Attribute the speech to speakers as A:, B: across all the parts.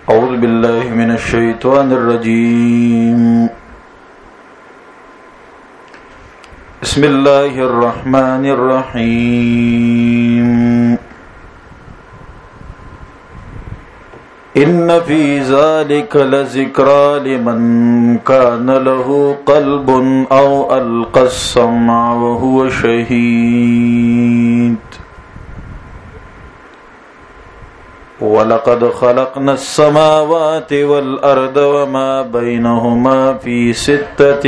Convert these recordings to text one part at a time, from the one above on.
A: أعوذ بالله من الشيطان الرجيم بسم الله الرحمن الرحيم إن في ذلك لذكرى لمن كان له قلب أو ألقى السمع وهو شهيد وَلَقَدْ خَلَقْنَا السَّمَاوَاتِ وَالْأَرْضَ وَمَا بَيْنَهُمَا فِي 6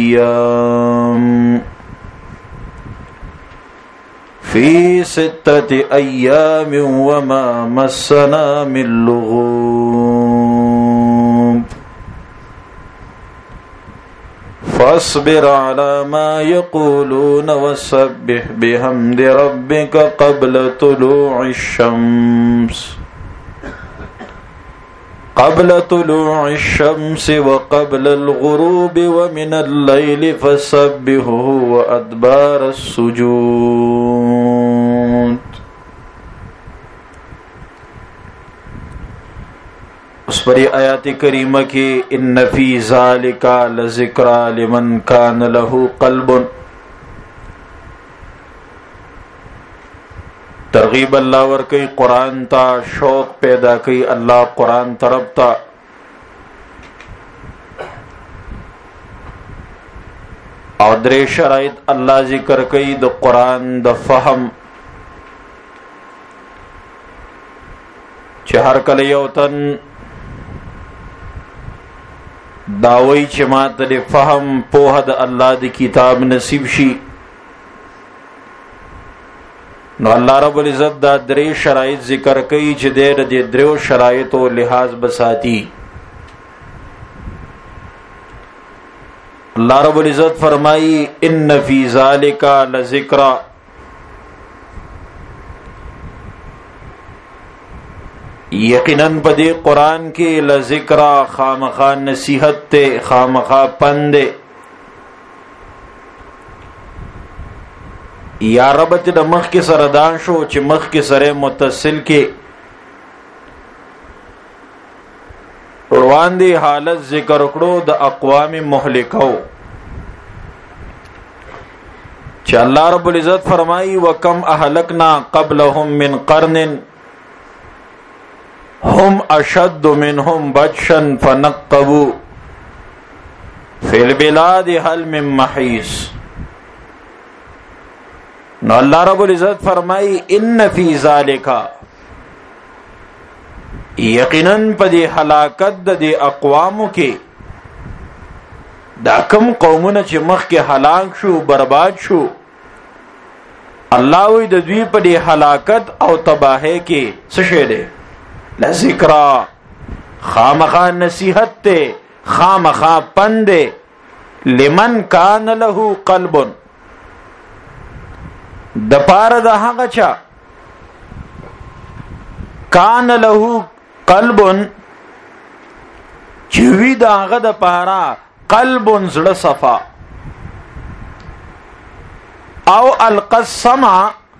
A: أَيَّامٍ وَمَا مَسَّنَا مِن لُّغُوبٍ فَاصْبِرْ عَلَى مَا يَقُولُونَ وَسَبِّحْ بِحَمْدِ رَبِّكَ قبل طلوع الشمس وقبل الغروب ومن الليل فسبحه وأدبار السجود. اس پر آیات کریمہ کی ان فی ذالک لذکری لمن کان له قلب، ترغیب اللہ ورکی قرآن تا، شوق پیدا کی اللہ قرآن طرف تا. اور درې شرائط اللہ ذکر کی د قرآن د فهم، چې هر کله یو تن داوی چې ماته د فهم پوهه د الله د کتاب نصیب شي، نو الله رب العزت دا درې شرایط ذکر کوي چې د دې دریو شرایطو لحاظ بساتی. الله رب العزت فرمائی ان فی ذالک لذکر، یقیناً پدی قرآن کی لذکر خامخا نصیحت تے، خامخا پندے. یا ربط د مخ کی سردان شو چې مخ کی سره متصل کې روان دی حالت ذکر کړو د اقوام مهلکو، چې الله رب العزت فرمایي وکم اهلکنا قبلهم من قرن هم اشد منهم بطشا فنقبوا فی البلاد هل من محیص. نو اللہ رب العزت فرمائی ان فی ذالک، یقیناً پا دی حلاکت دا دی اقوامو کے دا کم قومون چی مخ کے حلاک شو برباد شو، اللہ وی دا دوی پا دی حلاکت او تباہے کے سشے دے لذکرہ، خامخا نصیحت تے، خامخا پندے، لمن کان لہو قلبن، د پاره د هغه چا کان له قلب، چې وی د هغه د پاره قلب زړه صفا، او القسمع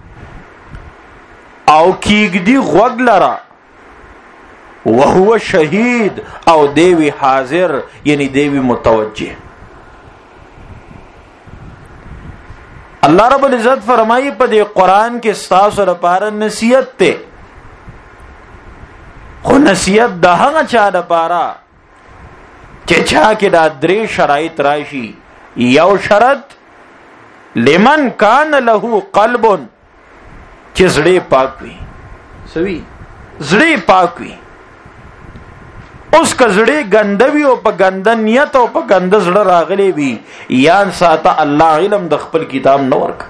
A: او کیګدی غوږ لرا، وهو شهید او دیوی حاضر یعنی دیوی متوجه. اللہ رب العزت فرمائی پا دے قرآن کے ستاسو لپارا نصیحت تے، خو نصیحت دا ہنگا چا لپارا چے چا کے دا درے شرائط راشی. یو شرط لمن کان لہو قلبن، چے زڑے پاکوی سوی زڑے پاکوی، اس کا زڑے گندوی او پا گندا نیت او پا گندا زڑا راغلے بھی یان ساتا اللہ علم د خپل کتاب نورک.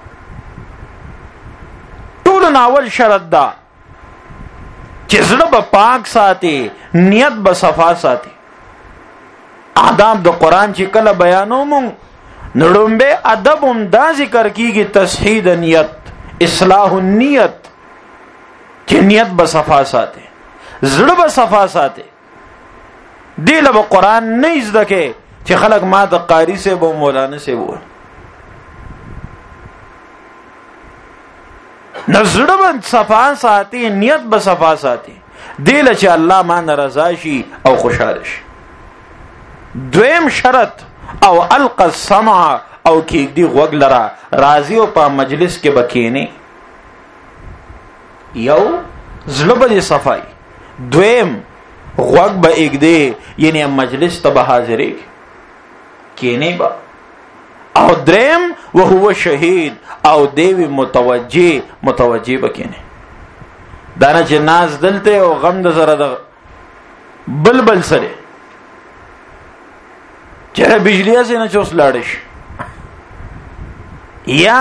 A: طول ناول شرط دا چی زڑا با پاک ساتے، نیت با صفا ساتے. آداب دا قرآن چی کل بیانو مونگ نڑم بے ادب دا ذکر کی گی تصحید نیت، اصلاح نیت، چی نیت با صفا ساتے، زڑا با صفا ساتے. دیل با قرآن نیز دکے چی خلق ما دا قاری سے بو مولانا سے بو نزڑ با صفا ساتی، نیت با صفا ساتی. دیل چې الله مان رضا شي او خوشاله شي. دویم شرط او القى السمع او کې دی غوږ لرا راضي او په مجلس کې بکینه. یو زړه به صفای، دویم غوږ به اګدي یعنی مجلس ته به حاضرې کینه با، او دریم وهو شهید او دیوی متوجه بکینه. دانا چې ناز دلته او غم د زره د بلبل سره چېرې بجلی اسې نه چوس لاړش یا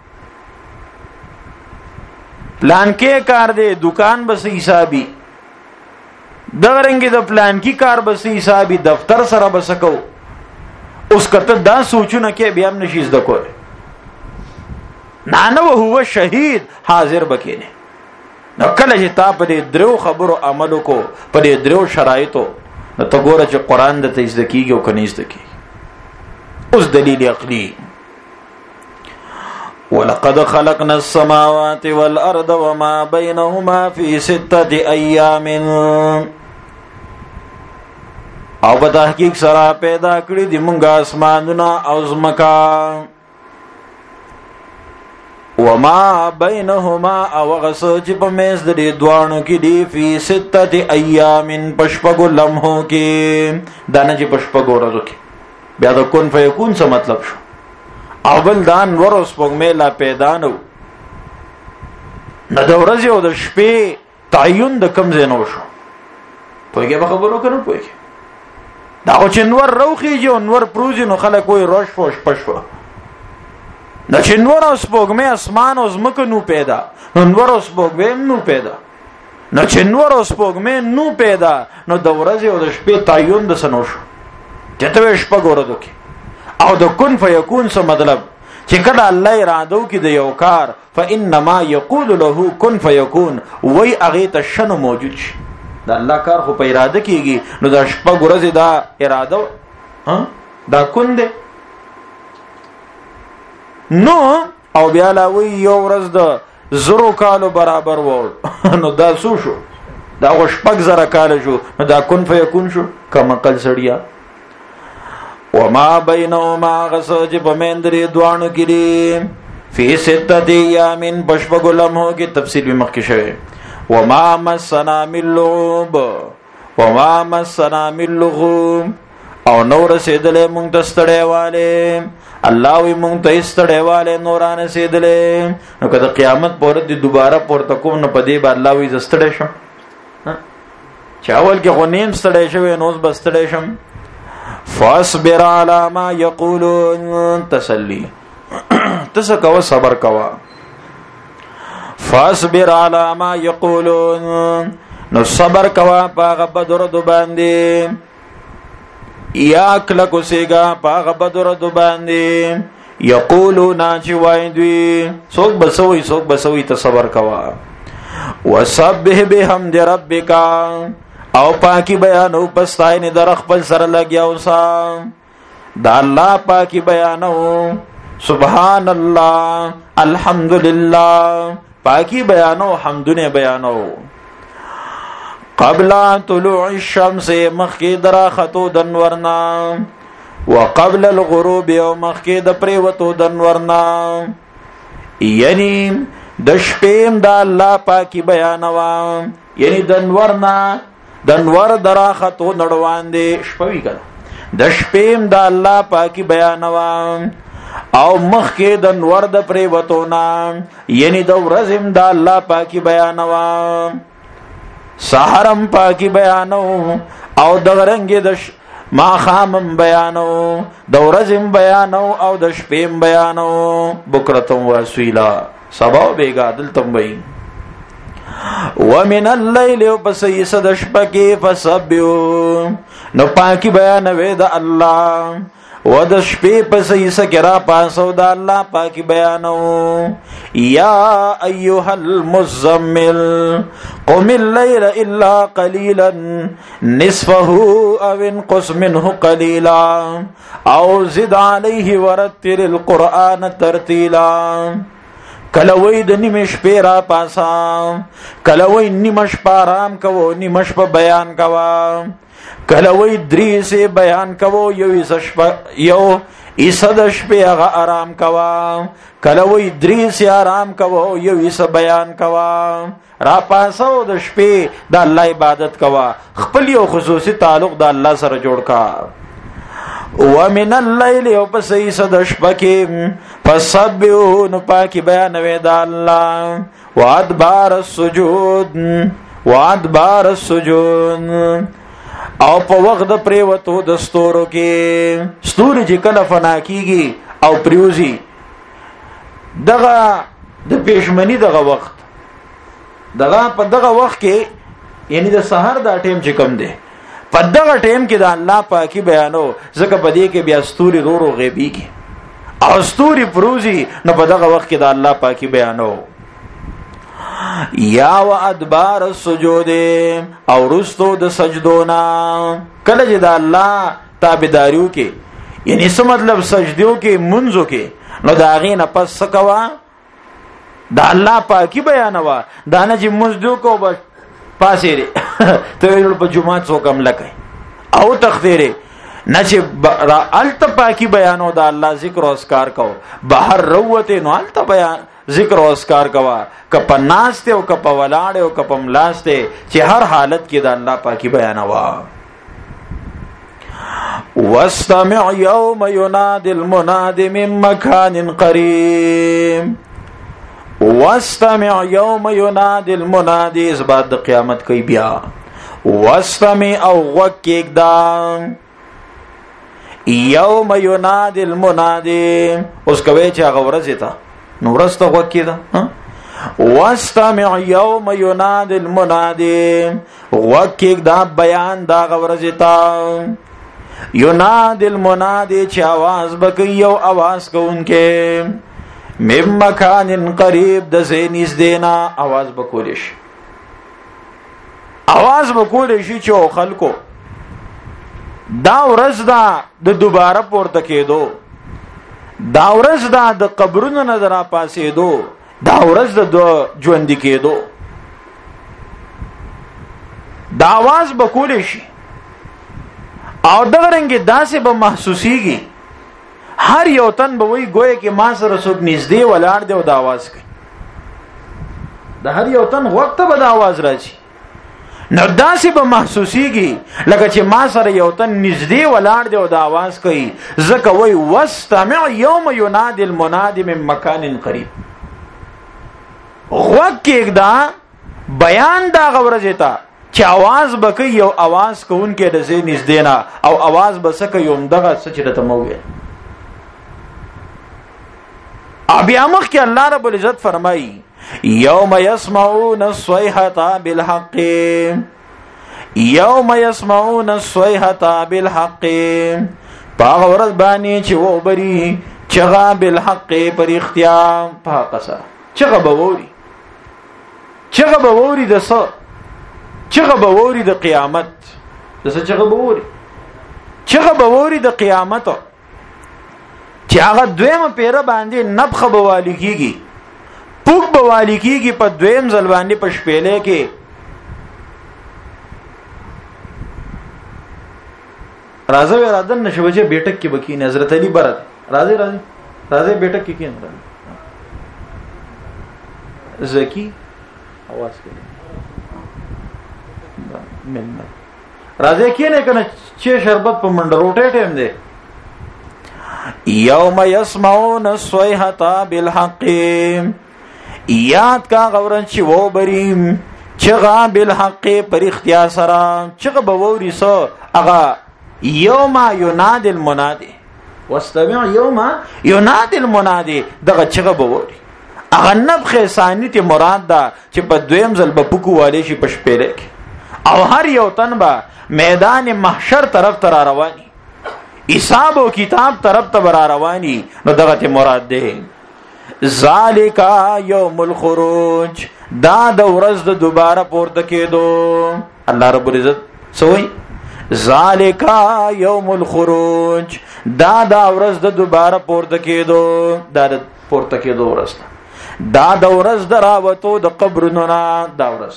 A: پلان کې کار دی دکان بس حسابي دغرنګي د پلان کې کار بس حسابي دفتر سره بس کو اوس کته دا سوچونه کې بیا هم نشي زده کول. نه هو شهید حاضر بکینه. نو کله چې تا په دې درو خبرو عمل کو په دې درو شرایطو نو ته ګوره چې قران د تجزیه کیږي او کنيز دکی. اوس دلیل عقلی ولقد خلقنا السماوات والارض وما بينهما في 6 ايام او په تحقیق سره پیدا کړی دی مونږه اسمانونه او زمکا وما بينهما او غسوچ په میز د دې دوانو کې دی فی 6 ایام پشپغو لمحو کې دانه چې پشپغو ورځو کې بیا د کون فیکون څه مطلب شو. اول دان ورس پغمه لا پیدا نو نه د ورځې او د شپې تعین د کم زینو شو. پوهیږي به خبرو کنه پوهیږي دا او چې نور روخیږي او نور پروزي نو خلک وای روش فوش پشو دا چې نور اوس پغمه اسمان او زمکه نو پیدا نو نور اوس پغمه نو پیدا نو چې نور اوس پغمه نو پیدا نو د ورځې او د شپې تعین د سنو شو. چته شپه ګورو کې او د کن فیکون څه مطلب چې کله الله اراده وکړي د یو کار فانما یقول له کن فیکون وای هغه ته شنو موجود شي. دا الله کار خو په اراده کیږي نو د شپه ګورځي دا اراده دا کن دی نو او بیا لا وی یو ورځ د زرو کالو برابر و نو دا سو شو دا شپږ زره کال شو نو دا کن فیکون شو کما قل سړیا. وما بينهما غسوج پمندري دوانو کړي فی 6 ایام پشپغو لمحو کې تفصیل به مخکې شوی. وما مسنا من لغوب وما مسنا من لغوب او نور رسیدلې مونږ ته ستړیواله الله وي مونږ ته ستړیواله نورانه رسیدلې نو کله قیامت پورې د دوباره پورته کوم نه پدې به الله وي زستړې شم چاول کې غنیم ستړې شوی نوز بستړې شم. فاصبر على ما يقولون تسلی تس کوا صبر کوا فاصبر على ما يقولون نو صبر کوا پاغه بدر دو باندې یا کله کو سیگا پاغه بدر دو باندې یقولون چې وای دوی څوک بسوي ته صبر کوا. وسبح بحمد ربک او پاکی بیانو پستاین در خپل سره لګیاو سا دا الله پاکی بیانو سبحان الله الحمدلله پاکی بیانو حمدونه بیانو. قبل طلوع الشمس مخکی درا خطو دنورنا وقبل الغروب او مخکی د پریوتو دنورنا یعنی د شپیم د الله پاکی بیانوا یعنی دنورنا دنور دراختو نړوان دي شپوي کړه د شپیم د الله پاکي بیانوا او مخ کې د نور د پرې وتونا یعنی د ورځم د الله پاکي بیانوا سحرم پاکي بیانو او د رنګ د ما خامم بیانو د ورځم بیانو او د شپیم بیانو بکرتم واسویلا سبا بیگا دلتم وای. ومن الليل وبسيس دشبكي فسبحوا نو پاکی بیان وې د الله و د شپې پسيس کرا پاسو د الله پاکی بیانو. یا ايها المزمل قم الليل الا قليلا نصفه او انقص منه قليلا او زد عليه ورتل القرآن ترتيلا. کله وای د نیمه شپې را پاسا، کله وای نیمه شپه آرام کوو، نیمه شپه بیان کوا، کله وای درې سه بیان کوو، یو ایسه د شپې هغه آرام کوا، کله وای درې سه آرام کوو، یو ایسه بیان کوا، را پاسو د شپې د الله عبادت کوا، خپل یو خصوصي تعلق د الله سره جوړ کا. ومن الليل او پس ایسه د شپه کې فسبحوا نو پاکي بیانوي د الله، وادبار السجود او په وخت د پریوتو د ستورو کې، ستوري چې کله فنا کیږي او پریوزي دغه د پېشمنی دغه وخت، دغه په دغه وخت کې یعنی د سحر دا ټیم چې کم دی، په دغه ټیم کې د الله پاکي بیانو، ځکه په دې کې بیا ستوري رو غیبی کې او ستوري پروزي، نو په دغه وخت کې د الله پاکي بیانو. یا و ادبار السجود او رستو د سجدونا، کله چې د الله تابعداریو کې یعنی څه مطلب سجدیو کې منځو کې، نو دا غینه پس سکوا د الله پاکي بیانوا، دا نه چې مزدو کو بس پاسې ته په جمعه څو کم لکه او تخفیره نه چې را الت پاکي بیانو د الله ذکر او اذکار کو، بهر روته نو الت بیان ذکر او اذکار کوا، کپ ناشته او کپ ولاړ او کپ ملاسته، چې هر حالت کې د الله پاکي بیانوا. واستمع يوم ينادي المناد من مكان قريب، واستمع يوم ينادي المنادي اس بعد د قیامت کوي بیا، واستمع او وکیک دا یوم ينادي المنادي، اوس کوي چې هغه ورځ ته نو ورسته وکی دا، واستمع يوم ينادي المنادي، وکیک دا بیان دا ورځ ته، ينادي المنادي چې आवाज بکي یو आवाज کوونکې، مم مکان قریب د زینیز دینا आवाज بکولش، आवाज بکولشي چې خلکو دا ورځ دا د دوباره پورته کېدو، دا ورځ دا د قبرونو نه درا پاسېدو، دا ورځ د ژوند کېدو، دا आवाज بکولشي او دغه رنګ داسې به محسوسيږي، هر یو تن به وی ګویا کې ما سره څوک نږدې ولاړ دی او د आवाज کوي، د هر یو تن وخت به د आवाज راځي، نو داسې به محسوسيږي لکه چې ما سره یو تن نږدې ولاړ دی او د आवाज کوي، ځکه وی واستمع يوم ينادي المنادي من مكان قريب، وکیک دا بیان دا غورځه تا چې आवाज بکې یو आवाज کوونکې د زې نږدې نه او आवाज بسکه یوم دغه څه چې ته موږ ابي امخ کې الله رب العزت فرمایي يوم يسمعون الصيحة بالحق، يوم يسمعون الصيحة بالحق، باغ ورځ باندې چې و بری چغا بالحق پر اختیار په قصه، چغا بووري د څه، چغا بووري د قیامت، د څه چغا بووري د قیامت، چې هغه دویمه پیره باندې نبخه بوالی کیږي، پوک بوالی کیږي په دویم ځل باندې په شپېلې کې، راځي ورادن نشوجه بیٹک کې بکینه حضرت علی برد راځي بیٹک کې کین زکی आवाज کوي مننه راځي کینه کنه چې شربت په منډه روټه ټیم دی. یوم یسمعون الصیحة بالحق، یاد کا غورن چې و بریم چغا بالحق پر اختیار سره، چغا بووري سو اغا یوم ینادی المنادی، واستمع یوم ینادی المنادی، دغه چغا بووري اغا نبخ ثانی تی مراد دا چې په دویم ځل به پکو والی شي پشپیره کې، او هر یو تن به میدان محشر طرف تر رواني، حساب او کتاب طرف ته رواني، نو دغه ته مراد ده. ذالک یوم الخروج، دا د ورځ د دوباره پورته کېدو، الله رب العزت سوئی ذالک یوم الخروج، دا د ورځ د دوباره پورته کېدو، دا د پورته کېدو ورځ. دا د ورځ دراوتو د قبرونو نه دا ورځ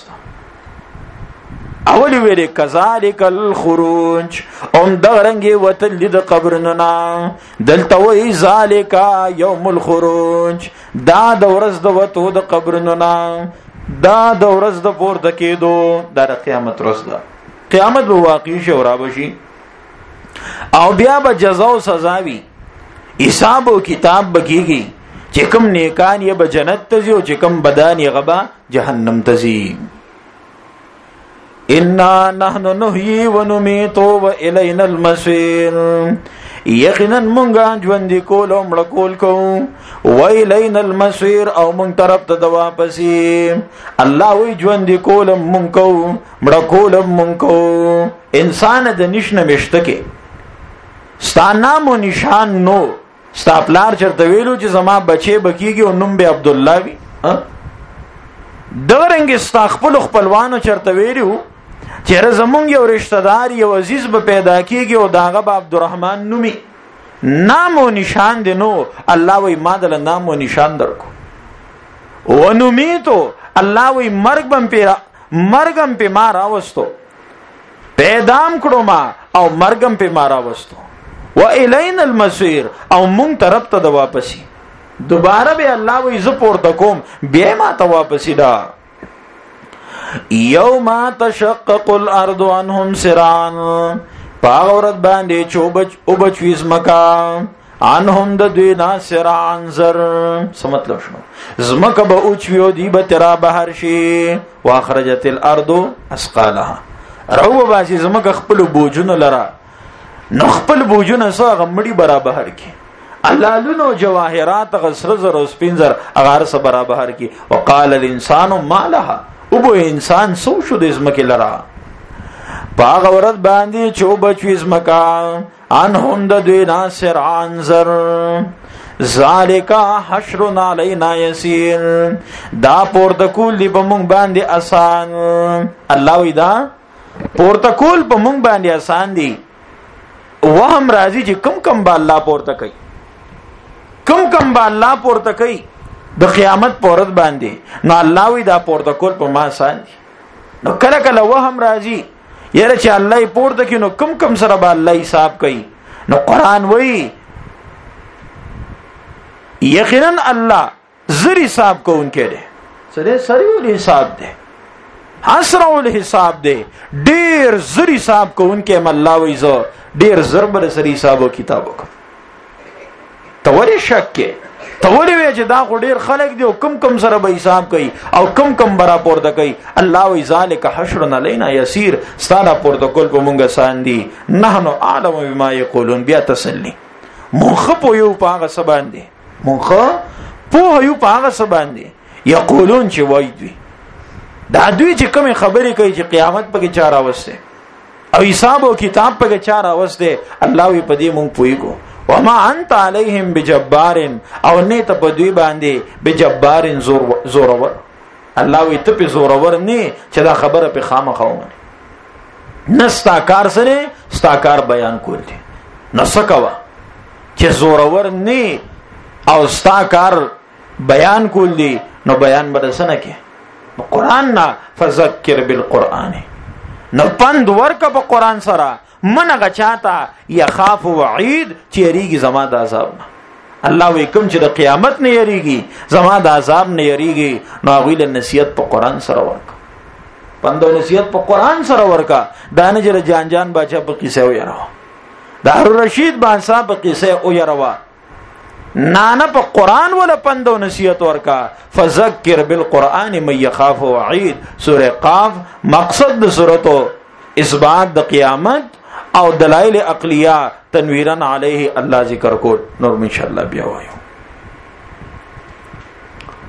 A: اولی ویلې کذالک الخروج ام دغرنګي وتل د قبرونو نه دلته وی ذالک یوم الخروج دا د ورځ د وتو د قبرونو نه دا د ورځ د پورته کېدو د قیامت ورځ ده قیامت به واقع شي او را بشي او بیا به جزا او سزا وي حساب او کتاب بکیږي چې کوم نیکان یې به جنت ته ځي او چې کوم بدان یې غبا جهنم ته ځي انا نحن نحيي ونميت والينا المصير یقینا مونږه ژوند کول او مړ کول کوو ویلینا المصير او مونږ طرف ته د واپسی الله وی ژوند کول مونږ کوو مړ کول مونږ کوو انسان د نشنه مشته کې ستا نام او نشان نو ستا پلار چرته ویلو چې زما بچي بکیږي او نوم به عبد الله وي دغرنګ ستا خپلوانو چرته ویلو چیرې زمونږ یو رشتہ دار یو عزیز به پیدا کیږي او داغه به عبدالرحمن نومي نام او نشان دی نو الله وی ما دل نام او نشان درکو و نومیتو الله وی مرګم په ما راوستو پیدام کړو ما او مرګم په ما راوستو و الینا المصير او مونږ طرف ته د واپسی دوباره به الله وی ز پورته کوم بیا ما ته واپسی دا یوم تشقق الارض عنهم سران پاورت باندې چوبچ وبچويز مکا عنهم د دوی ناصران زر څه مطلب شنو زمکه به اوچوي دی به ترا بهر شي واخرجت الارض اسقالها رو باسي زمکه خپل بوجونه لرا نو خپل بوجونه سره غمړي برابر کی اللالونو جواهرات غسر زر او سپینزر اغار سره برابر کی وقال الانسان ما لها او بو انسان سو شو د زمکه لرا باغ ورت باندې چوبچوي زمکا ان هم د دوی ناصر عنزر ذالک حشر علینا یسیر دا پورتکول دی بمون باندې آسان الله وی دا پورتکول بمون باندې آسان دی وهم راضی چې کم با الله پورته کوي کم با الله پورته کوي د قیامت پورت باندې نو الله وی دا پورتکول په ما آسان دی نو کله کله وهم راضی یره چې الله یې پورته کینو کم سره به الله حساب کوي نو قران وی یقینا الله زر حساب کوونکی دی سره سریع حساب دی اسرع الحساب دی ډیر زر حساب کوونکی الله وی زو ډیر زر بر سری حساب او کتاب وکړه توری شک کې تولی وی چې دا خو ډیر خلک دی او کم سره به حساب کوي او کم برا پورته کوي الله وی ذالک حشر علینا یسیر ستاره پروتوکول په مونږه ساندي نحنو اعلم بما یقولون بیا تسلی مونږ په یو پاغه سبان دي مونږ په یو پاغه سبان دي یقولون چې وای دوی دا دوی چې کوم خبرې کوي چې قیامت پکې چاره وسته او حساب او کتاب پکې چاره وسته الله وی په دې مونږ پویګو وما انت عليهم بجبار او نه ته په دوی باندې بجبار زورور الله وی ته په زورور نه چې دا خبره په خامخاوم نستا کار سره ستا کار بیان کول دي نسکوا چې زورور نه او ستا کار بیان کول دي نو بیان بدسنه کې قرآن نا فذکر بالقرآن نو پند ورکا په قرآن سره منغه چاته یخاف وعید چیریږي زما د عذاب نه الله وی کوم چې د قیامت نه یریږي زما د عذاب نه یریږي نو غویل نصیحت په قرآن سره ورکا پندو نصیحت په قرآن سره ورکا دانجر جان باچا په قصه ویرا دار رشید بادشاہ په قصه ویرا نانا په قرآن ولا پندو نصیحت ورکا فذکر بالقرآن من یخاف وعید سورہ قاف مقصد د سورتو اثبات د قیامت او دلائل عقلیه تنویرا علیه الله ذکر کو نور ان شاء الله بیا وایو